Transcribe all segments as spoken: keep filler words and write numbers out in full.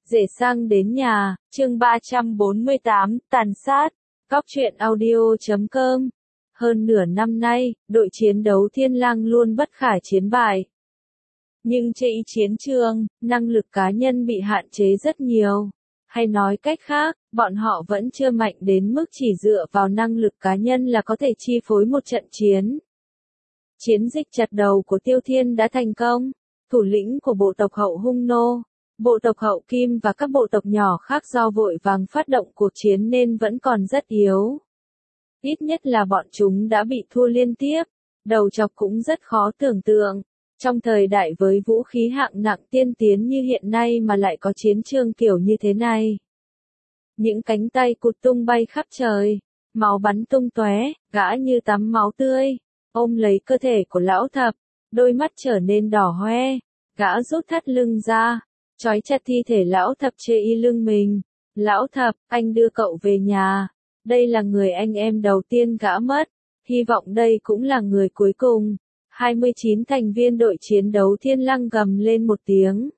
Rể sang đến nhà, chương ba trăm bốn mươi tám, tàn sát. Góc truyện audio chấm com. Hơn nửa năm nay, đội chiến đấu Thiên Lang luôn bất khả chiến bại. Nhưng trên chiến trường, năng lực cá nhân bị hạn chế rất nhiều. Hay nói cách khác, bọn họ vẫn chưa mạnh đến mức chỉ dựa vào năng lực cá nhân là có thể chi phối một trận chiến. Chiến dịch chặt đầu của Tiêu Thiên đã thành công. Thủ lĩnh của bộ tộc Hậu Hung Nô, bộ tộc Hậu Kim và các bộ tộc nhỏ khác do vội vàng phát động cuộc chiến nên vẫn còn rất yếu. Ít nhất là bọn chúng đã bị thua liên tiếp, đầu chọc cũng rất khó tưởng tượng. Trong thời đại với vũ khí hạng nặng tiên tiến như hiện nay mà lại có chiến trường kiểu như thế này. Những cánh tay cụt tung bay khắp trời, máu bắn tung tóe, gã như tắm máu tươi, ôm lấy cơ thể của lão thập, đôi mắt trở nên đỏ hoe, gã rút thắt lưng ra, trói chặt thi thể lão thập chê y lưng mình. Lão thập, anh đưa cậu về nhà, đây là người anh em đầu tiên gã mất, hy vọng đây cũng là người cuối cùng. hai mươi chín thành viên đội chiến đấu Thiên Lang gầm lên một tiếng.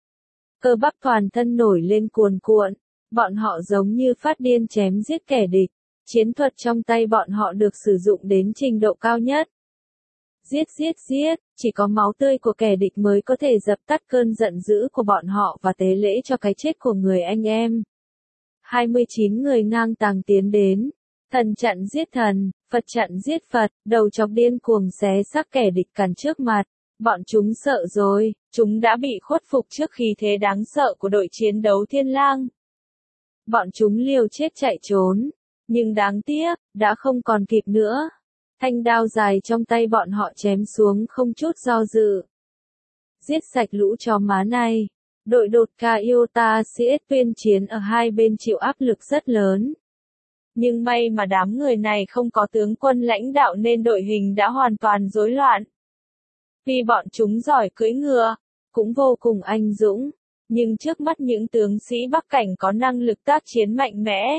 Cơ bắp toàn thân nổi lên cuồn cuộn, bọn họ giống như phát điên chém giết kẻ địch, chiến thuật trong tay bọn họ được sử dụng đến trình độ cao nhất. Giết giết giết, chỉ có máu tươi của kẻ địch mới có thể dập tắt cơn giận dữ của bọn họ và tế lễ cho cái chết của người anh em. hai mươi chín người ngang tàng tiến đến, thần chặn giết thần, Phật chặn giết Phật, đầu chọc điên cuồng xé xác kẻ địch cản trước mặt. Bọn chúng sợ rồi, chúng đã bị khuất phục trước khí thế đáng sợ của đội chiến đấu Thiên Lang. Bọn chúng liều chết chạy trốn, nhưng đáng tiếc, đã không còn kịp nữa. Thanh đao dài trong tay bọn họ chém xuống không chút do dự. Giết sạch lũ chó má này. Đội đột ca Iota xê ét tuyên chiến ở hai bên chịu áp lực rất lớn. Nhưng may mà đám người này không có tướng quân lãnh đạo nên đội hình đã hoàn toàn rối loạn. Vì bọn chúng giỏi cưỡi ngựa, cũng vô cùng anh dũng, nhưng trước mắt những tướng sĩ Bắc Cảnh có năng lực tác chiến mạnh mẽ.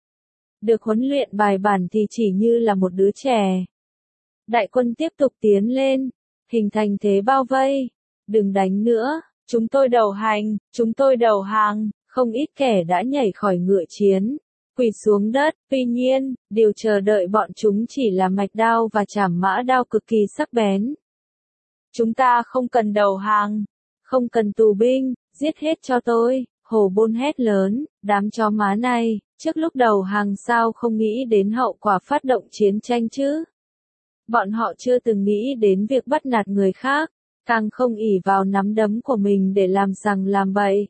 Được huấn luyện bài bản thì chỉ như là một đứa trẻ. Đại quân tiếp tục tiến lên, hình thành thế bao vây. Đừng đánh nữa, chúng tôi đầu hành, chúng tôi đầu hàng, không ít kẻ đã nhảy khỏi ngựa chiến, quỳ xuống đất. Tuy nhiên, điều chờ đợi bọn chúng chỉ là mạch đao và trảm mã đao cực kỳ sắc bén. Chúng ta không cần đầu hàng, không cần tù binh, giết hết cho tôi, Hồ Bôn hét lớn, đám chó má này, trước lúc đầu hàng sao không nghĩ đến hậu quả phát động chiến tranh chứ. Bọn họ chưa từng nghĩ đến việc bắt nạt người khác, càng không ỷ vào nắm đấm của mình để làm sằng làm bậy.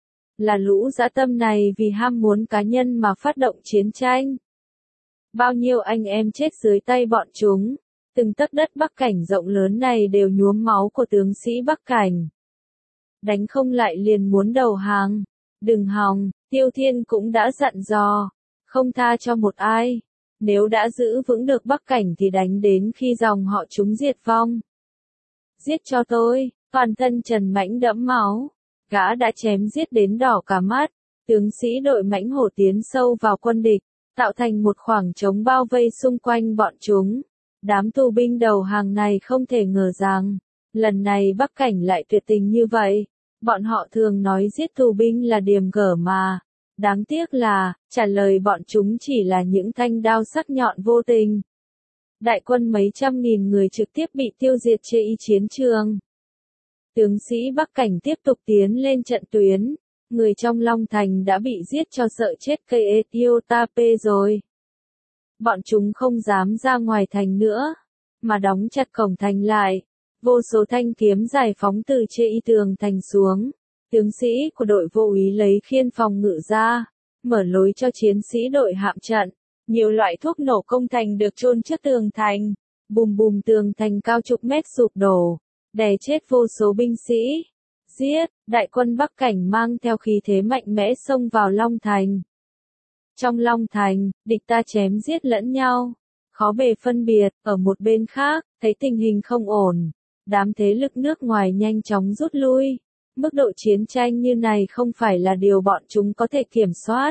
Là lũ dã tâm này vì ham muốn cá nhân mà phát động chiến tranh. Bao nhiêu anh em chết dưới tay bọn chúng, từng tấc đất Bắc Cảnh rộng lớn này đều nhuốm máu của tướng sĩ Bắc Cảnh. Đánh không lại liền muốn đầu hàng, đừng hòng, Tiêu Thiên cũng đã dặn dò, không tha cho một ai. Nếu đã giữ vững được Bắc Cảnh thì đánh đến khi dòng họ chúng diệt vong. Giết cho tôi, toàn thân Trần Mãnh đẫm máu, gã đã chém giết đến đỏ cả mắt, tướng sĩ đội Mãnh Hổ tiến sâu vào quân địch, tạo thành một khoảng trống bao vây xung quanh bọn chúng. Đám tù binh đầu hàng này không thể ngờ rằng, lần này Bắc Cảnh lại tuyệt tình như vậy. Bọn họ thường nói giết tù binh là điềm gở mà. Đáng tiếc là, trả lời bọn chúng chỉ là những thanh đao sắc nhọn vô tình. Đại quân mấy trăm nghìn người trực tiếp bị tiêu diệt trên chiến trường. Tướng sĩ Bắc Cảnh tiếp tục tiến lên trận tuyến. Người trong Long Thành đã bị giết cho sợ chết cây Etiotape rồi. Bọn chúng không dám ra ngoài thành nữa, mà đóng chặt cổng thành lại. Vô số thanh kiếm giải phóng từ trên tường thành xuống. Tướng sĩ của đội vô úy lấy khiên phòng ngự ra, mở lối cho chiến sĩ đội hạm trận. Nhiều loại thuốc nổ công thành được chôn trước tường thành. Bùm bùm tường thành cao chục mét sụp đổ, đè chết vô số binh sĩ. Giết, đại quân Bắc Cảnh mang theo khí thế mạnh mẽ xông vào Long Thành. Trong Long Thành, địch ta chém giết lẫn nhau, khó bề phân biệt. Ở một bên khác, thấy tình hình không ổn, đám thế lực nước ngoài nhanh chóng rút lui. Mức độ chiến tranh như này không phải là điều bọn chúng có thể kiểm soát.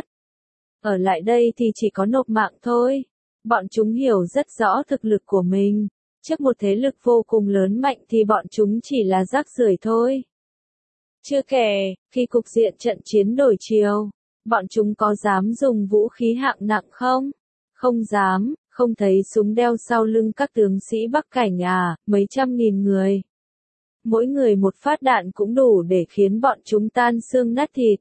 Ở lại đây thì chỉ có nộp mạng thôi. Bọn chúng hiểu rất rõ thực lực của mình. Trước một thế lực vô cùng lớn mạnh thì bọn chúng chỉ là rác rưởi thôi. Chưa kể, khi cục diện trận chiến đổi chiều, bọn chúng có dám dùng vũ khí hạng nặng không? Không dám, không thấy súng đeo sau lưng các tướng sĩ Bắc Cảnh à, mấy trăm nghìn người. Mỗi người một phát đạn cũng đủ để khiến bọn chúng tan xương nát thịt.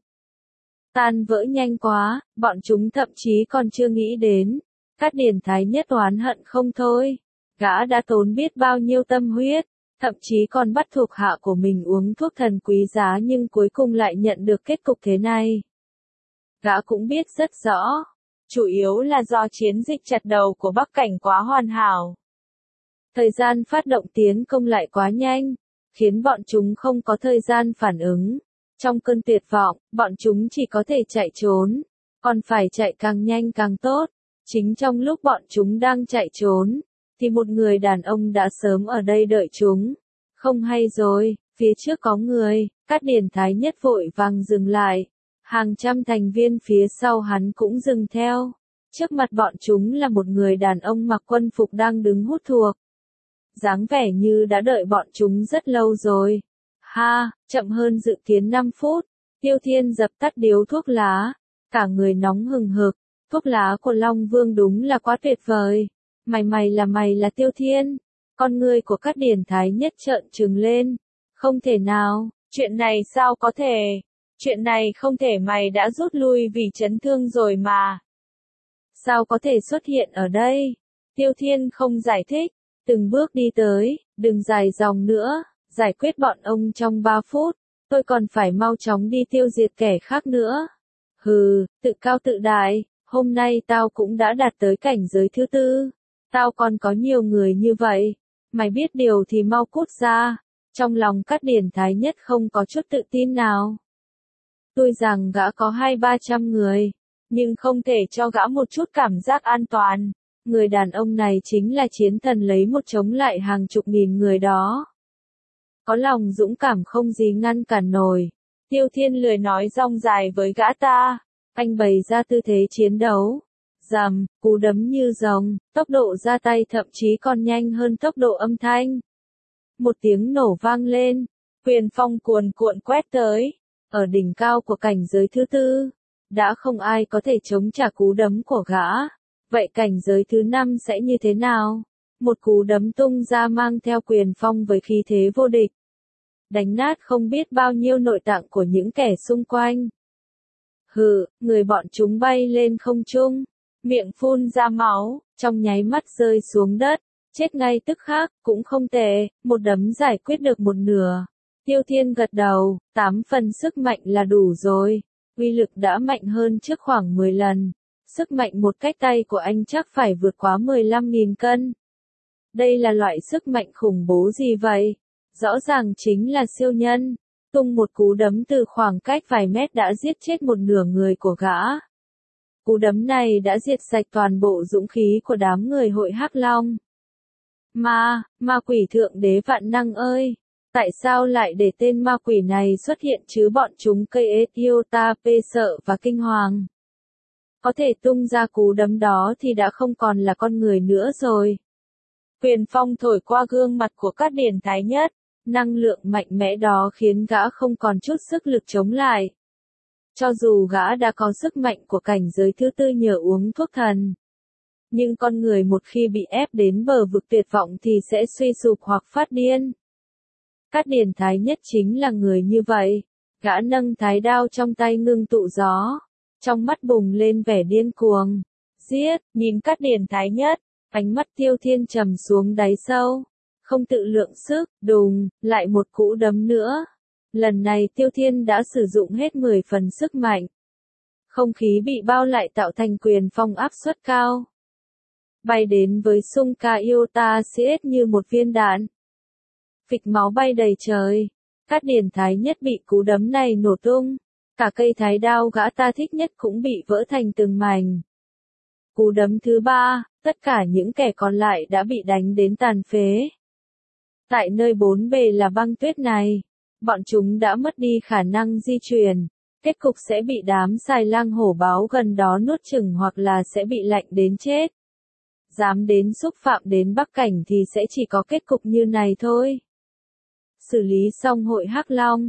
Tan vỡ nhanh quá, bọn chúng thậm chí còn chưa nghĩ đến. Cát Điền Thái Nhất oán hận không thôi. Gã đã tốn biết bao nhiêu tâm huyết, thậm chí còn bắt thuộc hạ của mình uống thuốc thần quý giá nhưng cuối cùng lại nhận được kết cục thế này. Gã cũng biết rất rõ, chủ yếu là do chiến dịch chặt đầu của Bắc Cảnh quá hoàn hảo. Thời gian phát động tiến công lại quá nhanh, khiến bọn chúng không có thời gian phản ứng. Trong cơn tuyệt vọng, bọn chúng chỉ có thể chạy trốn, còn phải chạy càng nhanh càng tốt. Chính trong lúc bọn chúng đang chạy trốn, thì một người đàn ông đã sớm ở đây đợi chúng. Không hay rồi, phía trước có người, Cát Điền Thái Nhất vội vàng dừng lại. Hàng trăm thành viên phía sau hắn cũng dừng theo. Trước mặt bọn chúng là một người đàn ông mặc quân phục đang đứng hút thuốc. Dáng vẻ như đã đợi bọn chúng rất lâu rồi. Ha, chậm hơn dự kiến năm phút. Tiêu Thiên dập tắt điếu thuốc lá. Cả người nóng hừng hực. Thuốc lá của Long Vương đúng là quá tuyệt vời. Mày mày là mày là Tiêu Thiên. Con người của Cát Điền Thái Nhất trợn trừng lên. Không thể nào, chuyện này sao có thể? Chuyện này không thể, mày đã rút lui vì chấn thương rồi mà. Sao có thể xuất hiện ở đây? Tiêu Thiên không giải thích, từng bước đi tới, đừng dài dòng nữa, giải quyết bọn ông trong ba phút, tôi còn phải mau chóng đi tiêu diệt kẻ khác nữa. Hừ, tự cao tự đại, hôm nay tao cũng đã đạt tới cảnh giới thứ tư, tao còn có nhiều người như vậy, mày biết điều thì mau cút ra. Trong lòng Cát Điền Thái Nhất không có chút tự tin nào. Tuy rằng gã có hai ba trăm người, nhưng không thể cho gã một chút cảm giác an toàn. Người đàn ông này chính là chiến thần lấy một chống lại hàng chục nghìn người đó. Có lòng dũng cảm không gì ngăn cản nổi. Tiêu Thiên lười nói rong dài với gã ta. Anh bày ra tư thế chiến đấu. Rầm, cú đấm như rồng, tốc độ ra tay thậm chí còn nhanh hơn tốc độ âm thanh. Một tiếng nổ vang lên, quyền phong cuồn cuộn quét tới. Ở đỉnh cao của cảnh giới thứ tư, đã không ai có thể chống trả cú đấm của gã. Vậy cảnh giới thứ năm sẽ như thế nào? Một cú đấm tung ra mang theo quyền phong với khí thế vô địch. Đánh nát không biết bao nhiêu nội tạng của những kẻ xung quanh. Hừ, người bọn chúng bay lên không trung, miệng phun ra máu, trong nháy mắt rơi xuống đất, chết ngay tức khắc, cũng không tệ, một đấm giải quyết được một nửa. Tiêu Thiên gật đầu, tám phần sức mạnh là đủ rồi, uy lực đã mạnh hơn trước khoảng mười lần. Sức mạnh một cách tay của anh chắc phải vượt quá mười lăm nghìn cân. Đây là loại sức mạnh khủng bố gì vậy? Rõ ràng chính là siêu nhân. Tung một cú đấm từ khoảng cách vài mét đã giết chết một nửa người của gã. Cú đấm này đã diệt sạch toàn bộ dũng khí của đám người hội Hắc Long. Ma, ma quỷ thượng đế vạn năng ơi! Tại sao lại để tên ma quỷ này xuất hiện chứ bọn chúng cây Etiota P sợ và kinh hoàng? Có thể tung ra cú đấm đó thì đã không còn là con người nữa rồi. Quyền phong thổi qua gương mặt của Cát Điền Thái Nhất, năng lượng mạnh mẽ đó khiến gã không còn chút sức lực chống lại. Cho dù gã đã có sức mạnh của cảnh giới thứ tư nhờ uống thuốc thần, nhưng con người một khi bị ép đến bờ vực tuyệt vọng thì sẽ suy sụp hoặc phát điên. Cát Điền Thái Nhất chính là người như vậy. Gã nâng thái đao trong tay ngưng tụ gió, trong mắt bùng lên vẻ điên cuồng. Giết, nhìn Cát Điền Thái Nhất, ánh mắt Tiêu Thiên trầm xuống đáy sâu, không tự lượng sức, đùng, lại một cú đấm nữa. Lần này Tiêu Thiên đã sử dụng hết mười phần sức mạnh. Không khí bị bao lại tạo thành quyền phong áp suất cao. Bay đến với Sungka Iota xê ét như một viên đạn. Phịch máu bay đầy trời. Cát Điền Thái Nhất bị cú đấm này nổ tung. Cả cây thái đao gã ta thích nhất cũng bị vỡ thành từng mảnh. Cú đấm thứ ba, tất cả những kẻ còn lại đã bị đánh đến tàn phế. Tại nơi bốn bề là băng tuyết này, bọn chúng đã mất đi khả năng di chuyển. Kết cục sẽ bị đám xài lang hổ báo gần đó nuốt chửng hoặc là sẽ bị lạnh đến chết. Dám đến xúc phạm đến Bắc Cảnh thì sẽ chỉ có kết cục như này thôi. Xử lý xong hội Hắc Long,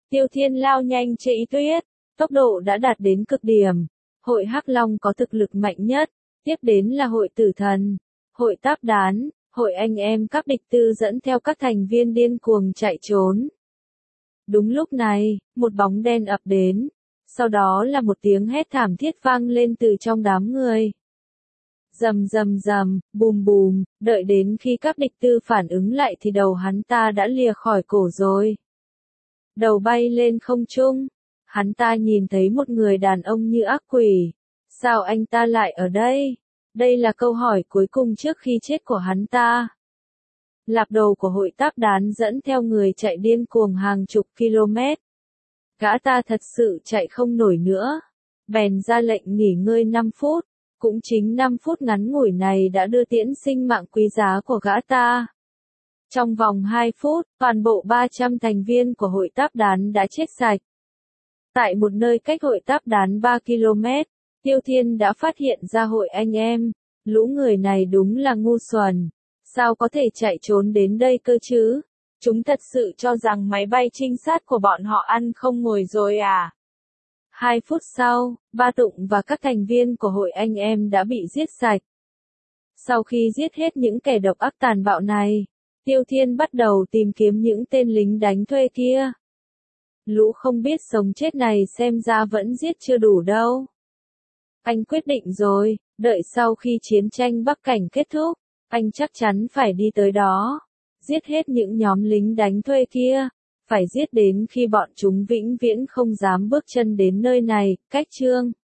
Tiêu Thiên lao nhanh chạy tuyết, tốc độ đã đạt đến cực điểm. Hội Hắc Long có thực lực mạnh nhất, tiếp đến là hội Tử Thần, hội Táp Đán, hội anh em các địch tư dẫn theo các thành viên điên cuồng chạy trốn. Đúng lúc này, một bóng đen ập đến, sau đó là một tiếng hét thảm thiết vang lên từ trong đám người. Rầm rầm rầm, bùm bùm, đợi đến khi các địch tư phản ứng lại thì đầu hắn ta đã lìa khỏi cổ rồi. Đầu bay lên không trung, hắn ta nhìn thấy một người đàn ông như ác quỷ. Sao anh ta lại ở đây? Đây là câu hỏi cuối cùng trước khi chết của hắn ta. Lạc Đầu của hội Táp Đán dẫn theo người chạy điên cuồng hàng chục km. Gã ta thật sự chạy không nổi nữa. Bèn ra lệnh nghỉ ngơi năm phút. Cũng chính năm phút ngắn ngủi này đã đưa tiễn sinh mạng quý giá của gã ta. Trong vòng hai phút, toàn bộ ba trăm thành viên của hội Táp Đán đã chết sạch. Tại một nơi cách hội Táp Đán ba ki lô mét, Tiêu Thiên đã phát hiện ra hội anh em. Lũ người này đúng là ngu xuẩn. Sao có thể chạy trốn đến đây cơ chứ? Chúng thật sự cho rằng máy bay trinh sát của bọn họ ăn không ngồi rồi à? Hai phút sau, Ba Tụng và các thành viên của hội anh em đã bị giết sạch. Sau khi giết hết những kẻ độc ác tàn bạo này, Tiêu Thiên bắt đầu tìm kiếm những tên lính đánh thuê kia. Lũ không biết sống chết này xem ra vẫn giết chưa đủ đâu. Anh quyết định rồi, đợi sau khi chiến tranh Bắc Cảnh kết thúc, anh chắc chắn phải đi tới đó, giết hết những nhóm lính đánh thuê kia, phải giết đến khi bọn chúng vĩnh viễn không dám bước chân đến nơi này. Cách chương